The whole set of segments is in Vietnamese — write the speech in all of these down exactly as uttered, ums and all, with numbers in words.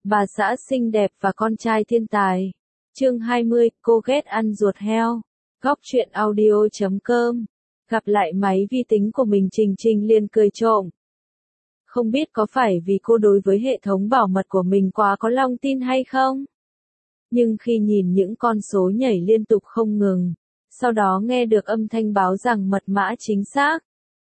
Bà xã xinh đẹp và con trai thiên tài. Chương hai mươi, cô ghét ăn ruột heo. Góc truyện audio chấm com. Gặp lại máy vi tính của mình, Trình Trình liền cười trộm. Không biết có phải vì cô đối với hệ thống bảo mật của mình quá có lòng tin hay không? Nhưng khi nhìn những con số nhảy liên tục không ngừng, sau đó nghe được âm thanh báo rằng mật mã chính xác,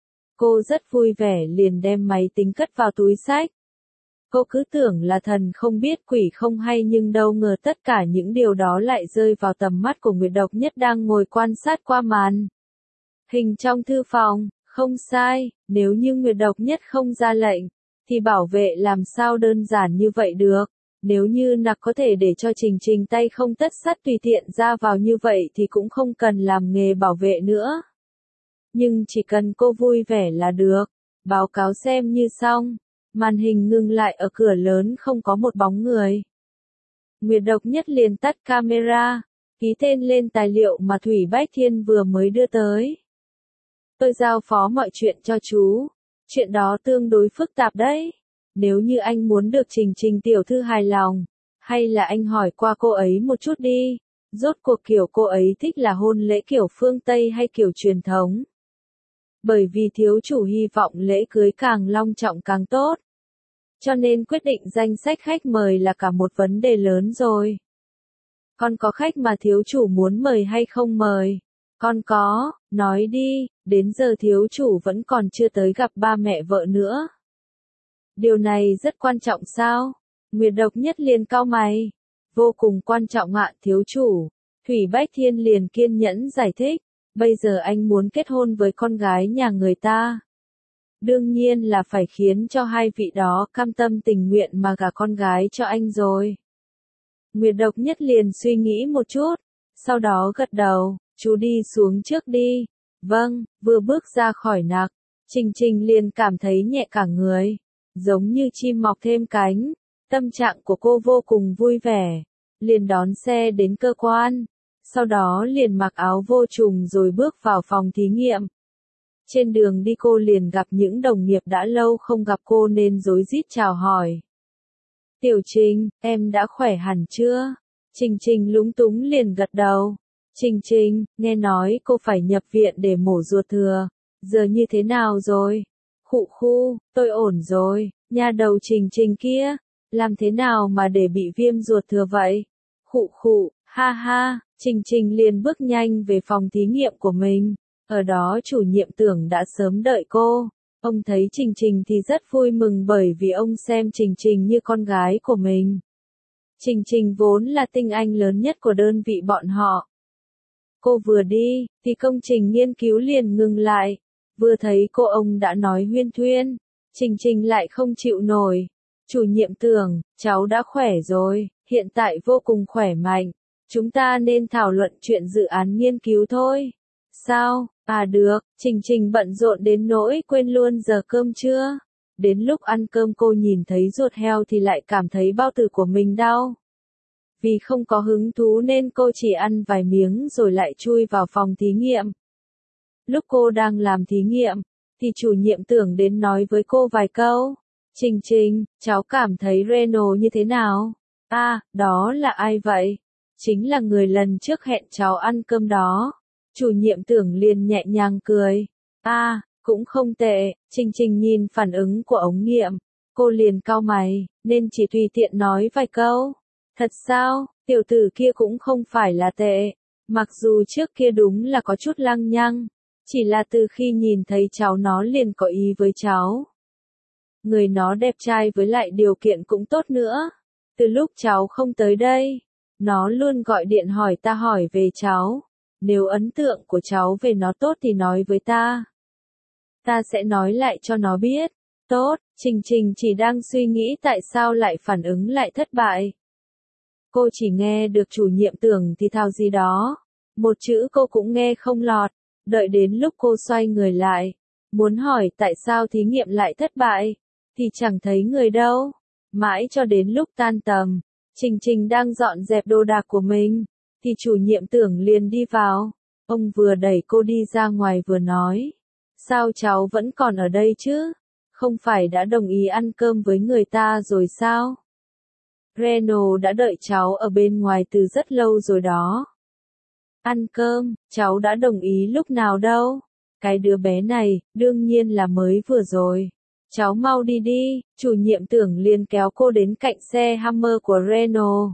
cô rất vui vẻ liền đem máy tính cất vào túi xách. Cô cứ tưởng là thần không biết quỷ không hay, nhưng đâu ngờ tất cả những điều đó lại rơi vào tầm mắt của Nguyệt Độc Nhất đang ngồi quan sát qua màn hình trong thư phòng. Không sai, nếu như Nguyệt Độc Nhất không ra lệnh, thì bảo vệ làm sao đơn giản như vậy được. Nếu như nặc có thể để cho Trình Trình tay không tất sắt tùy tiện ra vào như vậy thì cũng không cần làm nghề bảo vệ nữa. Nhưng chỉ cần cô vui vẻ là được. Báo cáo xem như xong. Màn hình ngừng lại ở cửa lớn, không có một bóng người. Nguyệt Độc Nhất liền tắt camera, ký tên lên tài liệu mà Thủy Bách Thiên vừa mới đưa tới. Tôi giao phó mọi chuyện cho chú. Chuyện đó tương đối phức tạp đấy. Nếu như anh muốn được Trình Trình tiểu thư hài lòng, hay là anh hỏi qua cô ấy một chút đi. Rốt cuộc kiểu cô ấy thích là hôn lễ kiểu phương Tây hay kiểu truyền thống. Bởi vì thiếu chủ hy vọng lễ cưới càng long trọng càng tốt. Cho nên quyết định danh sách khách mời là cả một vấn đề lớn rồi. Con có khách mà thiếu chủ muốn mời hay không mời? Con có, nói đi, đến giờ thiếu chủ vẫn còn chưa tới gặp ba mẹ vợ nữa. Điều này rất quan trọng sao? Nguyệt Độc Nhất liền cau mày. Vô cùng quan trọng ạ thiếu chủ. Thủy Bách Thiên liền kiên nhẫn giải thích. Bây giờ anh muốn kết hôn với con gái nhà người ta. Đương nhiên là phải khiến cho hai vị đó cam tâm tình nguyện mà gả con gái cho anh rồi. Nguyệt Độc Nhất liền suy nghĩ một chút, sau đó gật đầu, chú đi xuống trước đi. Vâng, vừa bước ra khỏi nặc, Trình Trình liền cảm thấy nhẹ cả người, giống như chim mọc thêm cánh. Tâm trạng của cô vô cùng vui vẻ, liền đón xe đến cơ quan, sau đó liền mặc áo vô trùng rồi bước vào phòng thí nghiệm. Trên đường đi cô liền gặp những đồng nghiệp đã lâu không gặp cô nên rối rít chào hỏi. Tiểu Trình, em đã khỏe hẳn chưa? Trình Trình lúng túng liền gật đầu. Trình Trình, nghe nói cô phải nhập viện để mổ ruột thừa. Giờ như thế nào rồi? Khụ khu, tôi ổn rồi. Nhà đầu Trình Trình kia, làm thế nào mà để bị viêm ruột thừa vậy? Khụ khụ, ha ha. Trình Trình liền bước nhanh về phòng thí nghiệm của mình. Ở đó chủ nhiệm Tưởng đã sớm đợi cô. Ông thấy Trình Trình thì rất vui mừng bởi vì ông xem Trình Trình như con gái của mình. Trình Trình vốn là tinh anh lớn nhất của đơn vị bọn họ. Cô vừa đi, thì công trình nghiên cứu liền ngừng lại. Vừa thấy cô ông đã nói huyên thuyên. Trình Trình lại không chịu nổi. Chủ nhiệm Tưởng, cháu đã khỏe rồi, hiện tại vô cùng khỏe mạnh. Chúng ta nên thảo luận chuyện dự án nghiên cứu thôi. Sao? À được, Trình Trình bận rộn đến nỗi quên luôn giờ cơm trưa. Đến lúc ăn cơm cô nhìn thấy ruột heo thì lại cảm thấy bao tử của mình đau. Vì không có hứng thú nên cô chỉ ăn vài miếng rồi lại chui vào phòng thí nghiệm. Lúc cô đang làm thí nghiệm, thì chủ nhiệm Tưởng đến nói với cô vài câu. Trình Trình, cháu cảm thấy Reno như thế nào? À, đó là ai vậy? Chính là người lần trước hẹn cháu ăn cơm đó. Chủ nhiệm Tưởng liền nhẹ nhàng cười. À, cũng không tệ. Trình Trình nhìn phản ứng của ống nghiệm. Cô liền cau mày, nên chỉ tùy tiện nói vài câu. Thật sao, tiểu tử kia cũng không phải là tệ. Mặc dù trước kia đúng là có chút lăng nhăng. Chỉ là từ khi nhìn thấy cháu nó liền có ý với cháu. Người nó đẹp trai với lại điều kiện cũng tốt nữa. Từ lúc cháu không tới đây, nó luôn gọi điện hỏi ta hỏi về cháu. Nếu ấn tượng của cháu về nó tốt thì nói với ta. Ta sẽ nói lại cho nó biết. Tốt, Trình Trình chỉ đang suy nghĩ tại sao lại phản ứng lại thất bại. Cô chỉ nghe được chủ nhiệm Tưởng thì thào gì đó. Một chữ cô cũng nghe không lọt. Đợi đến lúc cô xoay người lại, muốn hỏi tại sao thí nghiệm lại thất bại, thì chẳng thấy người đâu. Mãi cho đến lúc tan tầm, Trình Trình đang dọn dẹp đồ đạc của mình, thì chủ nhiệm Tưởng liền đi vào. Ông vừa đẩy cô đi ra ngoài vừa nói. Sao cháu vẫn còn ở đây chứ? Không phải đã đồng ý ăn cơm với người ta rồi sao? Reno đã đợi cháu ở bên ngoài từ rất lâu rồi đó. Ăn cơm, cháu đã đồng ý lúc nào đâu. Cái đứa bé này, đương nhiên là mới vừa rồi. Cháu mau đi đi, chủ nhiệm Tưởng liền kéo cô đến cạnh xe Hummer của Reno.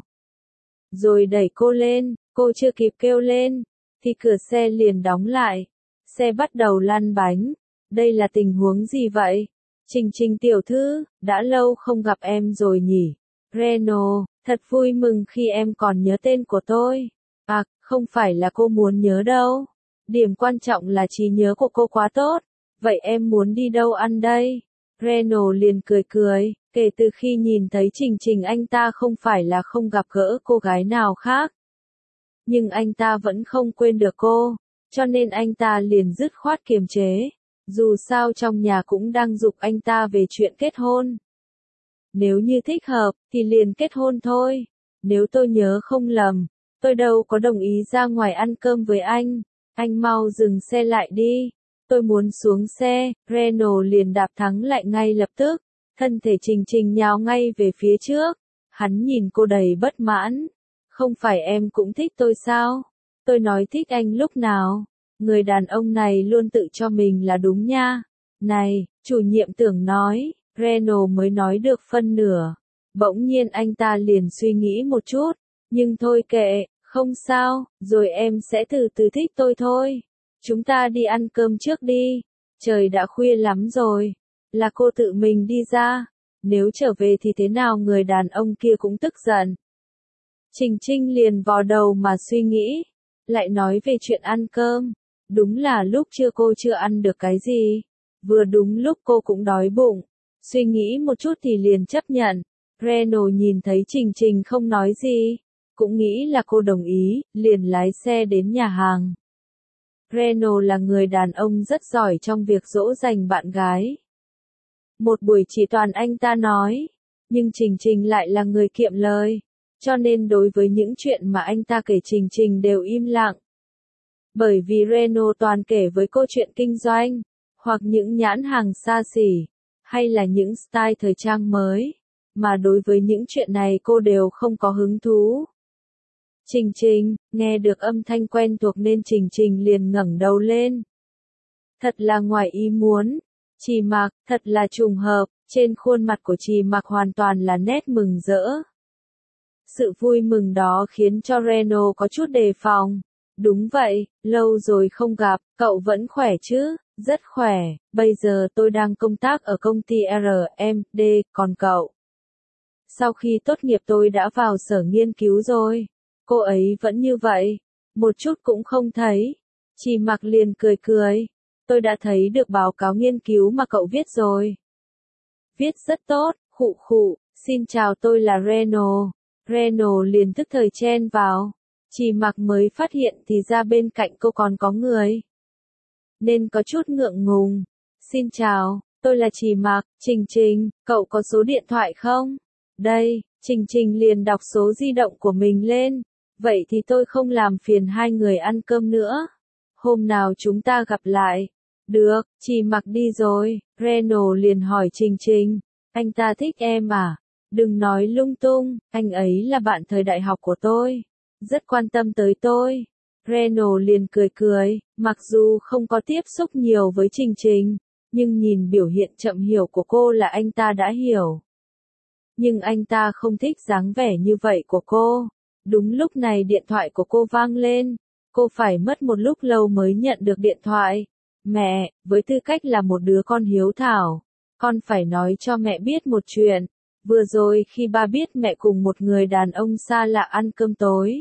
Rồi đẩy cô lên, cô chưa kịp kêu lên, thì cửa xe liền đóng lại. Xe bắt đầu lăn bánh. Đây là tình huống gì vậy? Trình Trình tiểu thư, đã lâu không gặp em rồi nhỉ? Reno, thật vui mừng khi em còn nhớ tên của tôi. À, không phải là cô muốn nhớ đâu. Điểm quan trọng là trí nhớ của cô quá tốt. Vậy em muốn đi đâu ăn đây? Reno liền cười cười, kể từ khi nhìn thấy Trình Trình anh ta không phải là không gặp gỡ cô gái nào khác. Nhưng anh ta vẫn không quên được cô, cho nên anh ta liền dứt khoát kiềm chế. Dù sao trong nhà cũng đang giục anh ta về chuyện kết hôn. Nếu như thích hợp, thì liền kết hôn thôi. Nếu tôi nhớ không lầm, tôi đâu có đồng ý ra ngoài ăn cơm với anh. Anh mau dừng xe lại đi. Tôi muốn xuống xe. Reno liền đạp thắng lại ngay lập tức. Thân thể Trình Trình nhào ngay về phía trước. Hắn nhìn cô đầy bất mãn. Không phải em cũng thích tôi sao? Tôi nói thích anh lúc nào? Người đàn ông này luôn tự cho mình là đúng nha. Này, chủ nhiệm Tưởng nói. Reno mới nói được phân nửa. Bỗng nhiên anh ta liền suy nghĩ một chút. Nhưng thôi kệ, không sao, rồi em sẽ từ từ thích tôi thôi. Chúng ta đi ăn cơm trước đi. Trời đã khuya lắm rồi. Là cô tự mình đi ra. Nếu trở về thì thế nào người đàn ông kia cũng tức giận. Trình Trinh liền vò đầu mà suy nghĩ. Lại nói về chuyện ăn cơm. Đúng là lúc trưa cô chưa ăn được cái gì. Vừa đúng lúc cô cũng đói bụng. Suy nghĩ một chút thì liền chấp nhận. Reno nhìn thấy Trình Trình không nói gì. Cũng nghĩ là cô đồng ý, liền lái xe đến nhà hàng. Reno là người đàn ông rất giỏi trong việc dỗ dành bạn gái. Một buổi chỉ toàn anh ta nói. Nhưng Trình Trình lại là người kiệm lời. Cho nên đối với những chuyện mà anh ta kể Trình Trình đều im lặng. Bởi vì Reno toàn kể với cô chuyện kinh doanh, hoặc những nhãn hàng xa xỉ, hay là những style thời trang mới, mà đối với những chuyện này cô đều không có hứng thú. Trình Trình, nghe được âm thanh quen thuộc nên Trình Trình liền ngẩng đầu lên. Thật là ngoài ý muốn. Trì Mặc, thật là trùng hợp, trên khuôn mặt của Trì Mặc hoàn toàn là nét mừng rỡ. Sự vui mừng đó khiến cho Reno có chút đề phòng. Đúng vậy, lâu rồi không gặp, cậu vẫn khỏe chứ? Rất khỏe, bây giờ tôi đang công tác ở công ty R M D, còn cậu? Sau khi tốt nghiệp tôi đã vào sở nghiên cứu rồi. Cô ấy vẫn như vậy, một chút cũng không thấy. Trì Mặc liền cười cười. Tôi đã thấy được báo cáo nghiên cứu mà cậu viết rồi. Viết rất tốt, khụ khụ, xin chào tôi là Reno. Reno liền tức thời chen vào. Trì Mặc mới phát hiện thì ra bên cạnh cô còn có người. Nên có chút ngượng ngùng. Xin chào, tôi là Trì Mặc, Trình Trình, cậu có số điện thoại không? Đây, Trình Trình liền đọc số di động của mình lên. Vậy thì tôi không làm phiền hai người ăn cơm nữa. Hôm nào chúng ta gặp lại. Được, Trì Mặc đi rồi. Reno liền hỏi Trình Trình. Anh ta thích em à? Đừng nói lung tung, anh ấy là bạn thời đại học của tôi. Rất quan tâm tới tôi. Reno liền cười cười, mặc dù không có tiếp xúc nhiều với Trình Trình, nhưng nhìn biểu hiện chậm hiểu của cô là anh ta đã hiểu. Nhưng anh ta không thích dáng vẻ như vậy của cô. Đúng lúc này điện thoại của cô vang lên. Cô phải mất một lúc lâu mới nhận được điện thoại. Mẹ, với tư cách là một đứa con hiếu thảo, con phải nói cho mẹ biết một chuyện. Vừa rồi khi ba biết mẹ cùng một người đàn ông xa lạ ăn cơm tối,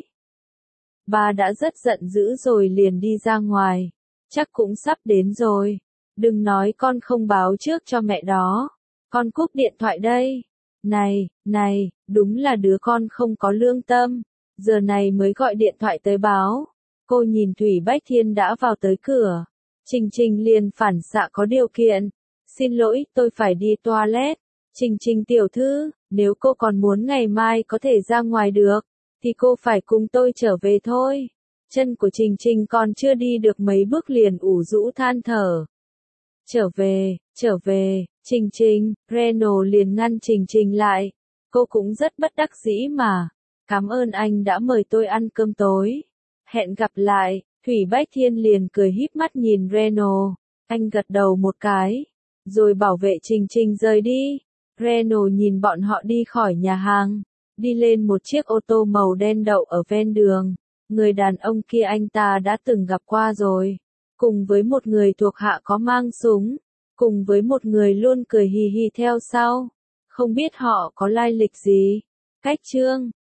ba đã rất giận dữ rồi liền đi ra ngoài. Chắc cũng sắp đến rồi. Đừng nói con không báo trước cho mẹ đó. Con cúp điện thoại đây. Này, này, đúng là đứa con không có lương tâm. Giờ này mới gọi điện thoại tới báo. Cô nhìn Thủy Bách Thiên đã vào tới cửa. Trình Trình liền phản xạ có điều kiện. Xin lỗi, tôi phải đi toilet. Trình Trình tiểu thư, nếu cô còn muốn ngày mai có thể ra ngoài được, thì cô phải cùng tôi trở về thôi. Chân của Trình Trình còn chưa đi được mấy bước liền ủ rũ than thở. Trở về, trở về, Trình Trình, Reno liền ngăn Trình Trình lại. Cô cũng rất bất đắc dĩ mà. Cảm ơn anh đã mời tôi ăn cơm tối. Hẹn gặp lại. Thủy Bách Thiên liền cười híp mắt nhìn Reno. Anh gật đầu một cái, rồi bảo vệ Trình Trình rời đi. Reno nhìn bọn họ đi khỏi nhà hàng, đi lên một chiếc ô tô màu đen đậu ở ven đường. Người đàn ông kia anh ta đã từng gặp qua rồi, cùng với một người thuộc hạ có mang súng, cùng với một người luôn cười hì hì theo sau. Không biết họ có lai lịch gì. Cách chương